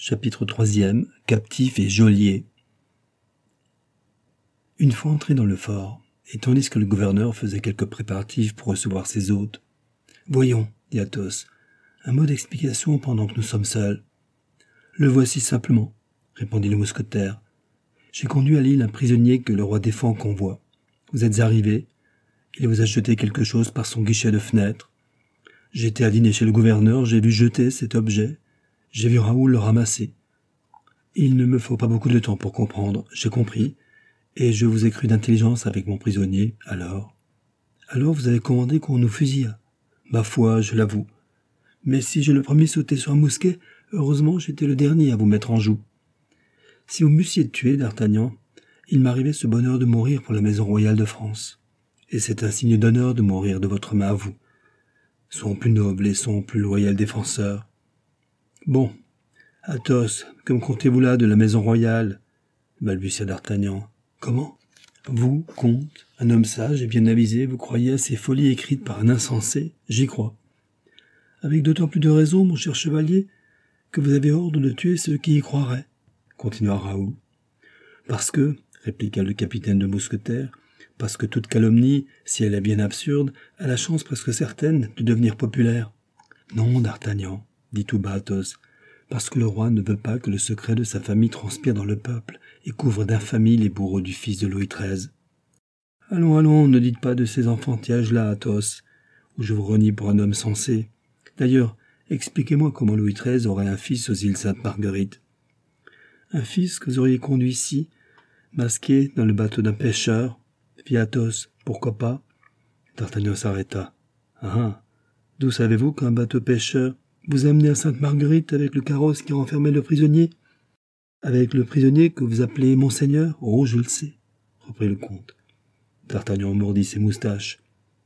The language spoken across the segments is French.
Chapitre 3e. Captif et geôlier. Une fois entré dans le fort, et tandis que le gouverneur faisait quelques préparatifs pour recevoir ses hôtes, « Voyons, dit Athos, un mot d'explication pendant que nous sommes seuls. »« Le voici simplement, répondit le mousquetaire. J'ai conduit à l'île un prisonnier que le roi défend en convoi. Vous êtes arrivé, il vous a jeté quelque chose par son guichet de fenêtre. J'étais à dîner chez le gouverneur, j'ai vu jeter cet objet, j'ai vu Raoul le ramasser. Il ne me faut pas beaucoup de temps pour comprendre, j'ai compris, et je vous ai cru d'intelligence avec mon prisonnier, alors. Alors vous avez commandé qu'on nous fusilla. Ma foi, je l'avoue. Mais si j'ai le premier sauté sur un mousquet, heureusement j'étais le dernier à vous mettre en joue. Si vous m'eussiez tué, D'Artagnan, il m'arrivait ce bonheur de mourir pour la maison royale de France. Et c'est un signe d'honneur de mourir de votre main à vous. Son plus noble et son plus loyal défenseur. Bon, Athos, que me comptez-vous là de la maison royale? Balbutia D'Artagnan. Comment? Vous, comte, un homme sage et bien avisé, vous croyez à ces folies écrites par un insensé? J'y crois. Avec d'autant plus de raison, mon cher chevalier, que vous avez ordre de tuer ceux qui y croiraient, continua Raoul. Parce que, répliqua le capitaine de mousquetaires, parce que toute calomnie, si elle est bien absurde, a la chance presque certaine de devenir populaire. Non, D'Artagnan, dit tout bas Athos, parce que le roi ne veut pas que le secret de sa famille transpire dans le peuple et couvre d'infamie les bourreaux du fils de Louis XIII. Allons, allons, ne dites pas de ces enfantillages-là, Athos, ou je vous renie pour un homme sensé. D'ailleurs, expliquez-moi comment Louis XIII aurait un fils aux îles Sainte-Marguerite. Un fils que vous auriez conduit ici, masqué dans le bateau d'un pêcheur, fit Athos, pourquoi pas? D'Artagnan s'arrêta. Ah, d'où savez-vous qu'un bateau pêcheur vous a amené à Sainte-Marguerite avec le carrosse qui renfermait le prisonnier? Avec le prisonnier que vous appelez Monseigneur? Oh, je le sais, reprit le comte. D'Artagnan mordit ses moustaches.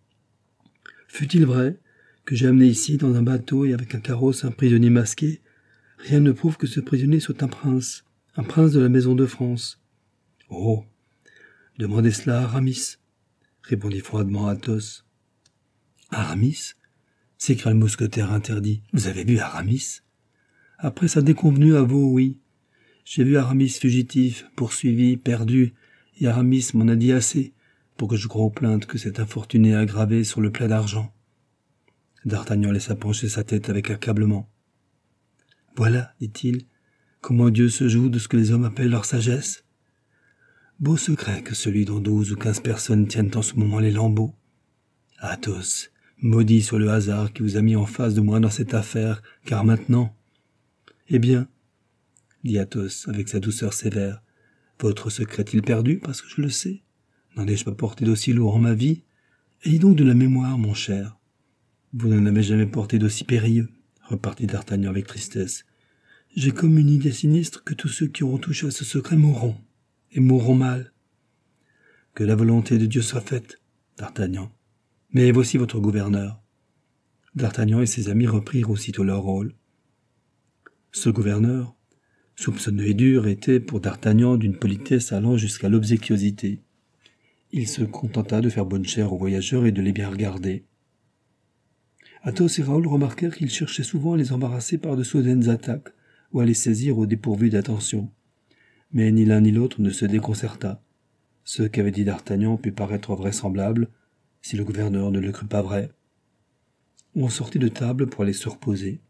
Fût-il vrai que j'ai amené ici dans un bateau et avec un carrosse un prisonnier masqué, rien ne prouve que ce prisonnier soit un prince de la maison de France. Oh, demandez cela à Aramis, répondit froidement Athos. Aramis? S'écria le mousquetaire interdit. Vous avez vu Aramis? Après sa déconvenue à vous, oui. J'ai vu Aramis fugitif, poursuivi, perdu, et Aramis m'en a dit assez pour que je croie aux plaintes que cet infortuné a gravées sur le plat d'argent. D'Artagnan laissa pencher sa tête avec accablement. Voilà, dit-il, comment Dieu se joue de ce que les hommes appellent leur sagesse. Beau secret que celui dont 12 ou 15 personnes tiennent en ce moment les lambeaux. Athos, maudit soit le hasard qui vous a mis en face de moi dans cette affaire, car maintenant... Eh bien, dit Athos avec sa douceur sévère, votre secret est-il perdu parce que je le sais? N'en ai-je pas porté d'aussi lourd en ma vie? Ayez donc de la mémoire, mon cher. Vous n'en avez jamais porté d'aussi périlleux, repartit D'Artagnan avec tristesse. J'ai comme une idée sinistre que tous ceux qui auront touché à ce secret mourront, et mourront mal. Que la volonté de Dieu soit faite, D'Artagnan. Mais voici votre gouverneur. D'Artagnan et ses amis reprirent aussitôt leur rôle. Ce gouverneur, soupçonneux et dur, était pour D'Artagnan d'une politesse allant jusqu'à l'obséquiosité. Il se contenta de faire bonne chère aux voyageurs et de les bien regarder. Athos et Raoul remarquèrent qu'il cherchait souvent à les embarrasser par de soudaines attaques ou à les saisir au dépourvu d'attention. Mais ni l'un ni l'autre ne se déconcerta. Ce qu'avait dit D'Artagnan put paraître vraisemblable, si le gouverneur ne le crut pas vrai. On sortit de table pour aller se reposer.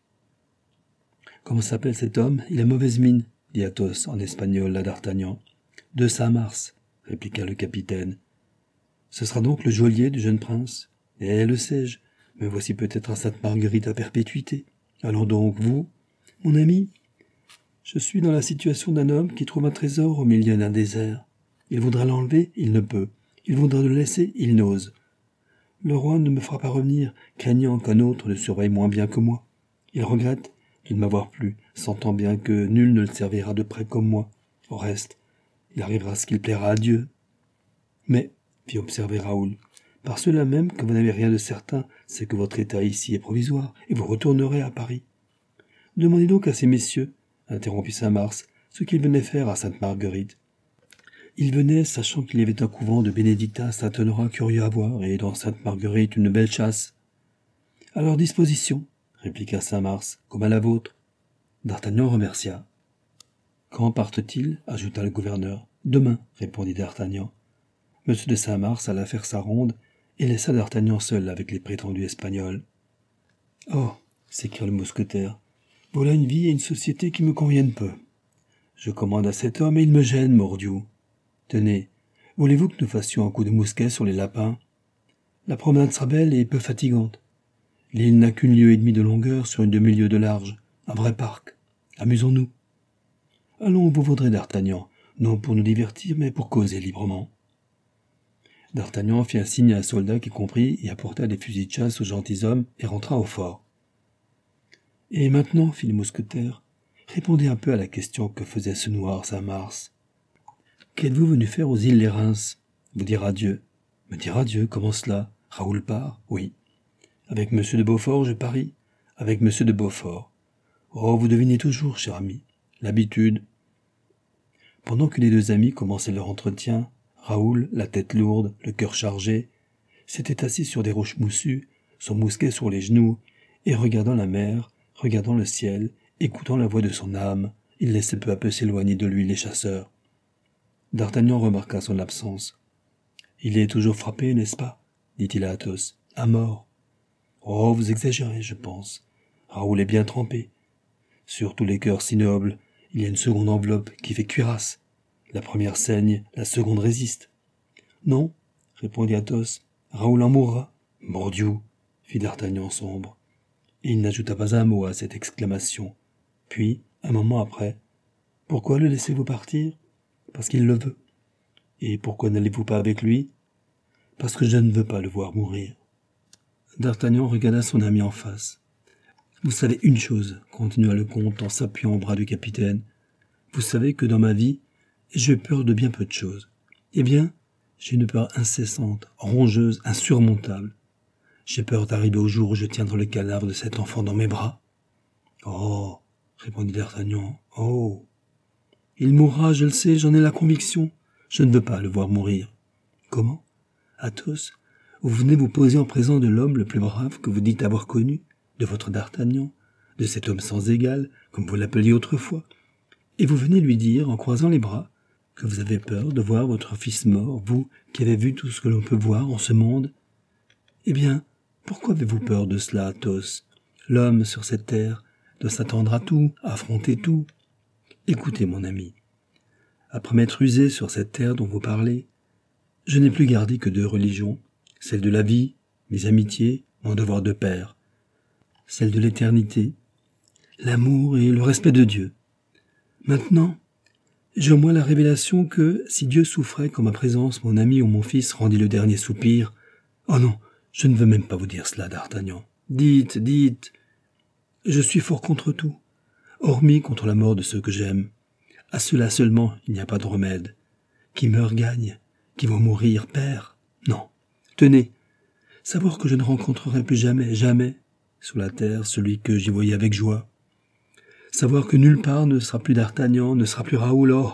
« Comment s'appelle cet homme? Il a mauvaise mine, » dit Athos en espagnol à D'Artagnan. « De Saint-Mars, » répliqua le capitaine. « Ce sera donc le geôlier du jeune prince? Eh, le sais-je, mais voici peut-être à Sainte-Marguerite à perpétuité. Allons donc, vous, mon ami? Je suis dans la situation d'un homme qui trouve un trésor au milieu d'un désert. Il voudra l'enlever, il ne peut. Il voudra le laisser, il n'ose. Le roi ne me fera pas revenir, craignant qu'un autre le surveille moins bien que moi. Il regrette de ne m'avoir plu, sentant bien que nul ne le servira de près comme moi. Au reste, il arrivera ce qu'il plaira à Dieu. Mais, fit observer Raoul, par cela même que vous n'avez rien de certain, c'est que votre état ici est provisoire, et vous retournerez à Paris. Demandez donc à ces messieurs, interrompit Saint-Mars, ce qu'ils venaient faire à Sainte-Marguerite. Ils venaient, sachant qu'il y avait un couvent de bénédictins Saint-Honorat curieux à voir, et dans Sainte-Marguerite une belle chasse. À leur disposition, répliqua Saint-Mars, comme à la vôtre. D'Artagnan remercia. Quand partent-ils? Ajouta le gouverneur. Demain, répondit d'Artagnan. M. de Saint-Mars alla faire sa ronde et laissa d'Artagnan seul avec les prétendus Espagnols. « Oh !» s'écria le mousquetaire. « Voilà une vie et une société qui me conviennent peu. Je commande à cet homme et il me gêne, mordiou. Tenez, voulez-vous que nous fassions un coup de mousquet sur les lapins? La promenade sera belle et peu fatigante. L'île n'a qu'une lieue et demie de longueur sur une demi-lieue de large. Un vrai parc. Amusons-nous. Allons, vous vaudrez d'Artagnan, non pour nous divertir, mais pour causer librement. » D'Artagnan fit un signe à un soldat qui comprit et apporta des fusils de chasse aux gentilshommes et rentra au fort. « Et maintenant, fit le mousquetaire, répondez un peu à la question que faisait ce noir Saint-Mars. Qu'êtes-vous venu faire aux îles Lérins? Vous dire adieu. Me dire adieu, comment cela? Raoul part? Oui. Avec M. de Beaufort, je parie. Avec M. de Beaufort. Oh, vous devinez toujours, cher ami. L'habitude. » Pendant que les deux amis commençaient leur entretien, Raoul, la tête lourde, le cœur chargé, s'était assis sur des roches moussues, son mousquet sur les genoux, et regardant la mer, regardant le ciel, écoutant la voix de son âme, il laissait peu à peu s'éloigner de lui les chasseurs. D'Artagnan remarqua son absence. « Il est toujours frappé, n'est-ce pas ?» dit-il à Athos. « À mort. »« Oh, vous exagérez, je pense. Raoul est bien trempé. Sur tous les cœurs si nobles, il y a une seconde enveloppe qui fait cuirasse. La première saigne, la seconde résiste. »« Non, » répondit Athos, « Raoul en mourra. »« Mordiou !» fit d'Artagnan sombre. Et il n'ajouta pas un mot à cette exclamation. Puis, un moment après, « Pourquoi le laissez-vous partir ? » ?»« Parce qu'il le veut. »« Et pourquoi n'allez-vous pas avec lui ? » ?»« Parce que je ne veux pas le voir mourir. » D'Artagnan regarda son ami en face. « Vous savez une chose, » continua le comte en s'appuyant au bras du capitaine. « Vous savez que dans ma vie, j'ai peur de bien peu de choses. Eh bien, j'ai une peur incessante, rongeuse, insurmontable. J'ai peur d'arriver au jour où je tiendrai le cadavre de cet enfant dans mes bras. »« Oh !» répondit d'Artagnan. « Oh !»« Il mourra, je le sais, j'en ai la conviction. Je ne veux pas le voir mourir. »« Comment ? Athos, vous venez vous poser en présence de l'homme le plus brave que vous dites avoir connu, de votre d'Artagnan, de cet homme sans égal, comme vous l'appeliez autrefois, et vous venez lui dire, en croisant les bras, que vous avez peur de voir votre fils mort, vous qui avez vu tout ce que l'on peut voir en ce monde. Eh bien, pourquoi avez-vous peur de cela, Athos? L'homme sur cette terre doit s'attendre à tout, à affronter tout. Écoutez, mon ami, après m'être usé sur cette terre dont vous parlez, je n'ai plus gardé que deux religions, celle de la vie, mes amitiés, mon devoir de père, celle de l'éternité, l'amour et le respect de Dieu. Maintenant, j'ai au moins la révélation que, si Dieu souffrait qu'en ma présence mon ami ou mon fils rendit le dernier soupir, oh non, je ne veux même pas vous dire cela, d'Artagnan. Dites, dites. Je suis fort contre tout, hormis contre la mort de ceux que j'aime. À cela seulement, il n'y a pas de remède. Qui meurt gagne, qui va mourir perd. Non. Tenez, savoir que je ne rencontrerai plus jamais, jamais, sur la terre, celui que j'y voyais avec joie. Savoir que nulle part ne sera plus d'Artagnan, ne sera plus Raoul. Oh,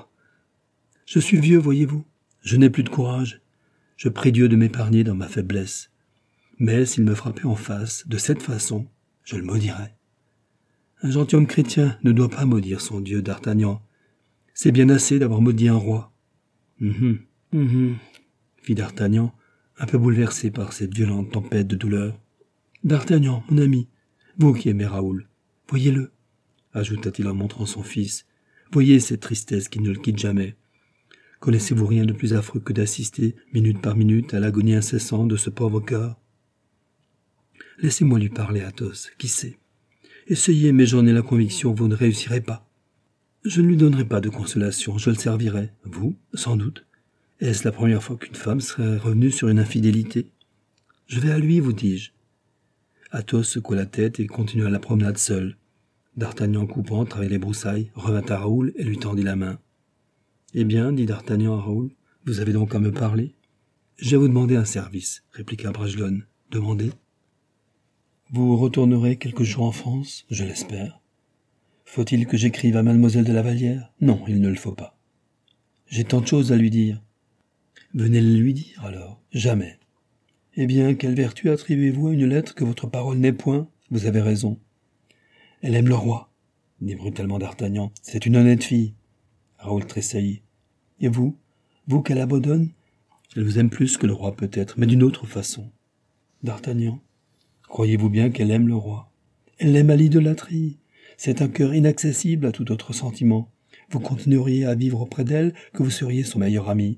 je suis vieux, voyez-vous. Je n'ai plus de courage. Je prie Dieu de m'épargner dans ma faiblesse. Mais s'il me frappait en face, de cette façon, je le maudirais. Un gentilhomme chrétien ne doit pas maudire son Dieu, d'Artagnan. C'est bien assez d'avoir maudit un roi. Fit d'Artagnan, un peu bouleversé par cette violente tempête de douleur. D'Artagnan, mon ami, vous qui aimez Raoul, voyez-le, ajouta-t-il en montrant son fils. Voyez cette tristesse qui ne le quitte jamais. Connaissez-vous rien de plus affreux que d'assister, minute par minute, à l'agonie incessante de ce pauvre cœur? Laissez-moi lui parler, Athos, qui sait? Essayez, mais j'en ai la conviction, vous ne réussirez pas. Je ne lui donnerai pas de consolation, je le servirai. Vous, sans doute. Est-ce la première fois qu'une femme serait revenue sur une infidélité? Je vais à lui, vous dis-je. Athos secoua la tête et continua la promenade seul. D'Artagnan, coupant à travers les broussailles, revint à Raoul et lui tendit la main. « Eh bien, dit d'Artagnan à Raoul, vous avez donc à me parler ?»« Je vais vous demander un service, répliqua Bragelonne. »« Demandez. »« Vous retournerez quelques jours en France, je l'espère. Faut-il que j'écrive à mademoiselle de la Vallière? Non, il ne le faut pas. J'ai tant de choses à lui dire. Venez le lui dire, alors. Jamais. Eh bien, quelle vertu attribuez-vous à une lettre que votre parole n'est point? Vous avez raison. Elle aime le roi. dit brutalement d'Artagnan. C'est une honnête fille. Raoul tressaillit. Et vous qu'elle abandonne? Elle vous aime plus que le roi peut-être, mais d'une autre façon. D'Artagnan, croyez-vous bien qu'elle aime le roi? Elle l'aime à l'idolâtrie. C'est un cœur inaccessible à tout autre sentiment. Vous continueriez à vivre auprès d'elle que vous seriez son meilleur ami.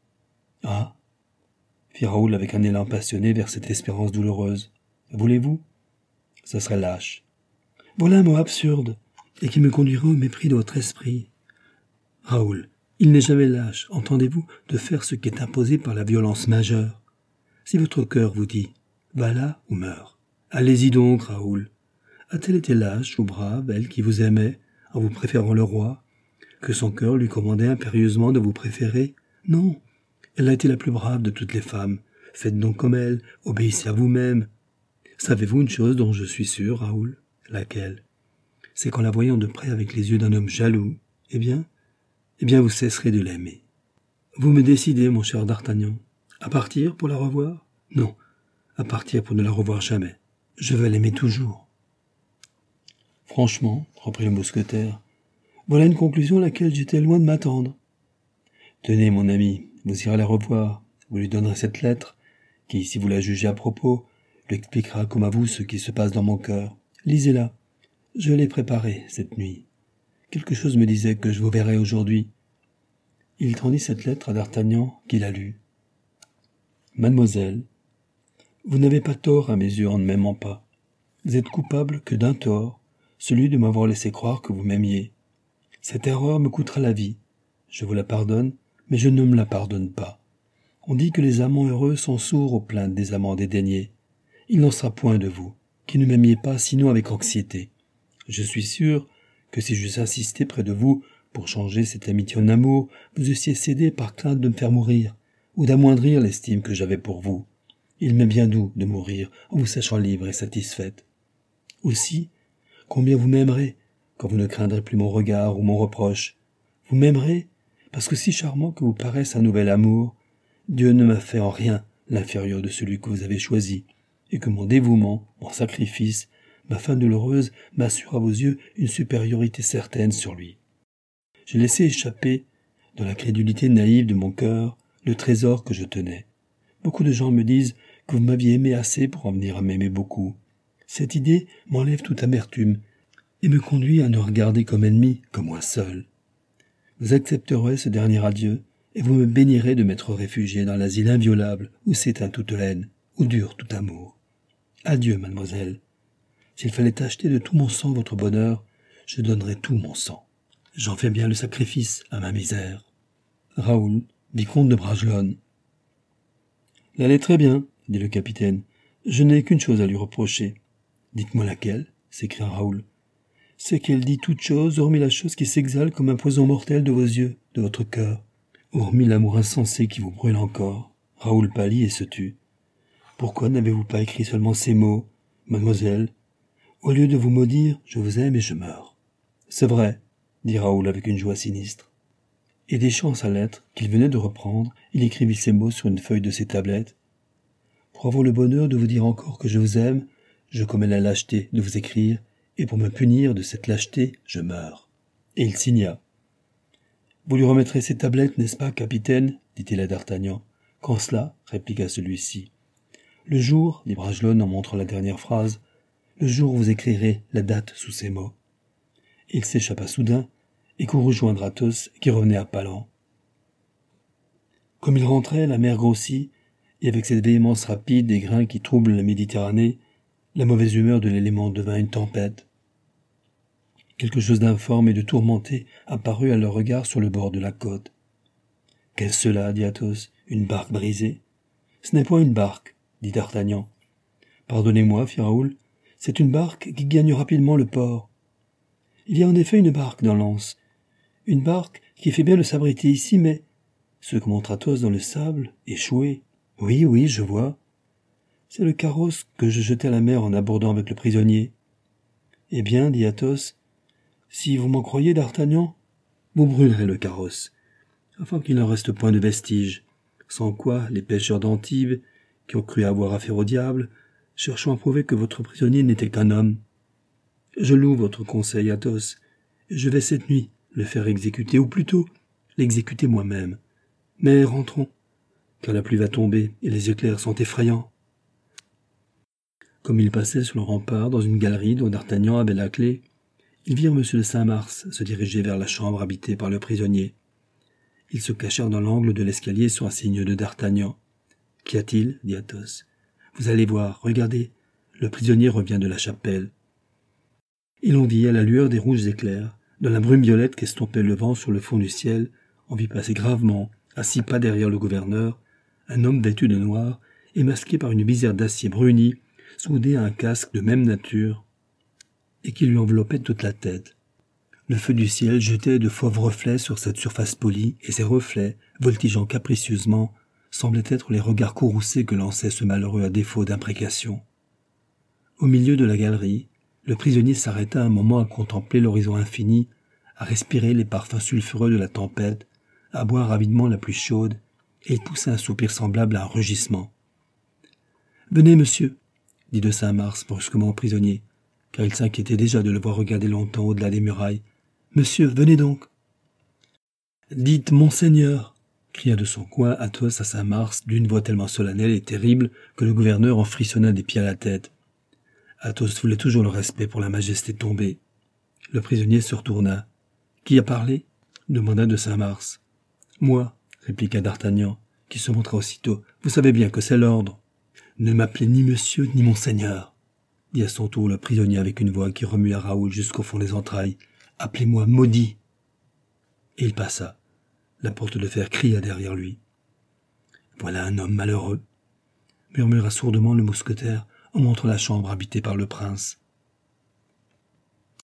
Ah, fit Raoul avec un élan passionné vers cette espérance douloureuse. Voulez-vous? Ce serait lâche. Voilà un mot absurde, et qui me conduirait au mépris de votre esprit. Raoul, il n'est jamais lâche, entendez-vous, de faire ce qui est imposé par la violence majeure. Si votre cœur vous dit « va là ou meurs », allez-y donc, Raoul. A-t-elle été lâche ou brave, elle qui vous aimait, en vous préférant le roi, que son cœur lui commandait impérieusement de vous préférer? Non, elle a été la plus brave de toutes les femmes. Faites donc comme elle, obéissez à vous-même. Savez-vous une chose dont je suis sûr, Raoul? Laquelle? C'est qu'en la voyant de près avec les yeux d'un homme jaloux, eh bien, vous cesserez de l'aimer. Vous me décidez, mon cher D'Artagnan, à partir pour la revoir? Non, à partir pour ne la revoir jamais. Je veux l'aimer toujours. Franchement, reprit le mousquetaire, voilà une conclusion à laquelle j'étais loin de m'attendre. Tenez, mon ami, vous irez la revoir, vous lui donnerez cette lettre, qui, si vous la jugez à propos, lui expliquera comme à vous ce qui se passe dans mon cœur. Lisez-la. Je l'ai préparée cette nuit. Quelque chose me disait que je vous verrais aujourd'hui. Il tendit cette lettre à D'Artagnan, qui la lut. Mademoiselle, vous n'avez pas tort à mes yeux en ne m'aimant pas. Vous êtes coupable que d'un tort, celui de m'avoir laissé croire que vous m'aimiez. Cette erreur me coûtera la vie. Je vous la pardonne, mais je ne me la pardonne pas. On dit que les amants heureux sont sourds aux plaintes des amants dédaignés. Il n'en sera point de vous, qui ne m'aimiez pas sinon avec anxiété. Je suis sûr que si j'eusse insisté près de vous pour changer cette amitié en amour, vous eussiez cédé par crainte de me faire mourir, ou d'amoindrir l'estime que j'avais pour vous. Il m'est bien doux de mourir en vous sachant libre et satisfaite. Aussi, combien vous m'aimerez quand vous ne craindrez plus mon regard ou mon reproche. Vous m'aimerez parce que si charmant que vous paraisse un nouvel amour, Dieu ne m'a fait en rien l'inférieur de celui que vous avez choisi, et que mon dévouement, mon sacrifice, ma fin douloureuse m'assure à vos yeux une supériorité certaine sur lui. J'ai laissé échapper, dans la crédulité naïve de mon cœur, le trésor que je tenais. Beaucoup de gens me disent que vous m'aviez aimé assez pour en venir à m'aimer beaucoup. Cette idée m'enlève toute amertume et me conduit à ne regarder comme ennemi que moi seul. Vous accepterez ce dernier adieu, et vous me bénirez de m'être réfugié dans l'asile inviolable où s'éteint toute haine, où dure tout amour. Adieu, mademoiselle. S'il fallait acheter de tout mon sang votre bonheur, je donnerais tout mon sang. J'en fais bien le sacrifice à ma misère. Raoul, vicomte de Bragelonne. Elle allait très bien, dit le capitaine. Je n'ai qu'une chose à lui reprocher. Dites-moi laquelle, s'écria Raoul. C'est qu'elle dit toute chose, hormis la chose qui s'exhale comme un poison mortel de vos yeux, de votre cœur, hormis l'amour insensé qui vous brûle encore. Raoul pâlit et se tut. Pourquoi n'avez-vous pas écrit seulement ces mots, mademoiselle? Au lieu de vous maudire, je vous aime et je meurs. C'est vrai, dit Raoul avec une joie sinistre. Et déchirant sa lettre, qu'il venait de reprendre, il écrivit ces mots sur une feuille de ses tablettes. Pour avoir le bonheur de vous dire encore que je vous aime, je commets la lâcheté de vous écrire, et pour me punir de cette lâcheté, je meurs. Et il signa. Vous lui remettrez ces tablettes, n'est-ce pas, capitaine? Dit-il à D'Artagnan. Quand cela, répliqua celui-ci. Le jour, dit Bragelonne en montrant la dernière phrase, le jour où vous écrirez la date sous ces mots. Il s'échappa soudain et courut rejoindre Athos qui revenait à pas lents. Comme il rentrait, la mer grossit, et avec cette véhémence rapide des grains qui troublent la Méditerranée, la mauvaise humeur de l'élément devint une tempête. Quelque chose d'informe et de tourmenté apparut à leur regard sur le bord de la côte. « Qu'est-ce cela » dit Athos. « Une barque brisée ?»« Ce n'est point une barque, » dit D'Artagnan. « Pardonnez-moi, fit Raoul, c'est une barque qui gagne rapidement le port. Il y a en effet une barque dans l'anse, une barque qui fait bien de s'abriter ici, mais... » Ce que montre Athos dans le sable, échoué. « Oui, oui, je vois. C'est le carrosse que je jetai à la mer en abordant avec le prisonnier. »« Eh bien, dit Athos, si vous m'en croyez, D'Artagnan, vous brûlerez le carrosse, afin qu'il n'en reste point de vestiges, sans quoi les pêcheurs d'Antibes, qui ont cru avoir affaire au diable, cherchant à prouver que votre prisonnier n'était qu'un homme. Je loue votre conseil, Athos, Je vais cette nuit le faire exécuter, ou plutôt l'exécuter moi-même. Mais rentrons, car la pluie va tomber et les éclairs sont effrayants. » Comme ils passaient sur le rempart dans une galerie dont D'Artagnan avait la clé, ils virent M. de Saint-Mars se diriger vers la chambre habitée par le prisonnier. Ils se cachèrent dans l'angle de l'escalier sur un signe de D'Artagnan. « Qu'y a-t-il » dit Athos. « Vous allez voir, regardez, le prisonnier revient de la chapelle. » Et l'on vit, à la lueur des rouges éclairs, de la brume violette qu'estompait le vent sur le fond du ciel, on vit passer gravement, à 6 pas derrière le gouverneur, un homme vêtu de noir et masqué par une visière d'acier bruni, soudé à un casque de même nature, et qui lui enveloppait toute la tête. Le feu du ciel jetait de fauves reflets sur cette surface polie, et ces reflets, voltigeant capricieusement, semblaient être les regards courroucés que lançait ce malheureux à défaut d'imprécation. Au milieu de la galerie, le prisonnier s'arrêta un moment à contempler l'horizon infini, à respirer les parfums sulfureux de la tempête, à boire avidement la pluie chaude, et il poussa un soupir semblable à un rugissement. « Venez, monsieur !» dit de Saint-Mars brusquement au prisonnier, car il s'inquiétait déjà de le voir regarder longtemps au-delà des murailles. « Monsieur, venez donc !»« Dites Monseigneur !» cria de son coin Athos à Saint-Mars d'une voix tellement solennelle et terrible que le gouverneur en frissonna des pieds à la tête. Athos voulait toujours le respect pour la majesté tombée. Le prisonnier se retourna. « Qui a parlé ?» demanda de Saint-Mars. « Moi » répliqua d'Artagnan, qui se montra aussitôt. « Vous savez bien que c'est l'ordre. »« Ne m'appelez ni monsieur ni monseigneur, » dit à son tour le prisonnier avec une voix qui remua Raoul jusqu'au fond des entrailles. « Appelez-moi maudit !» Et il passa. La porte de fer cria derrière lui. « Voilà un homme malheureux !» murmura sourdement le mousquetaire en montrant la chambre habitée par le prince.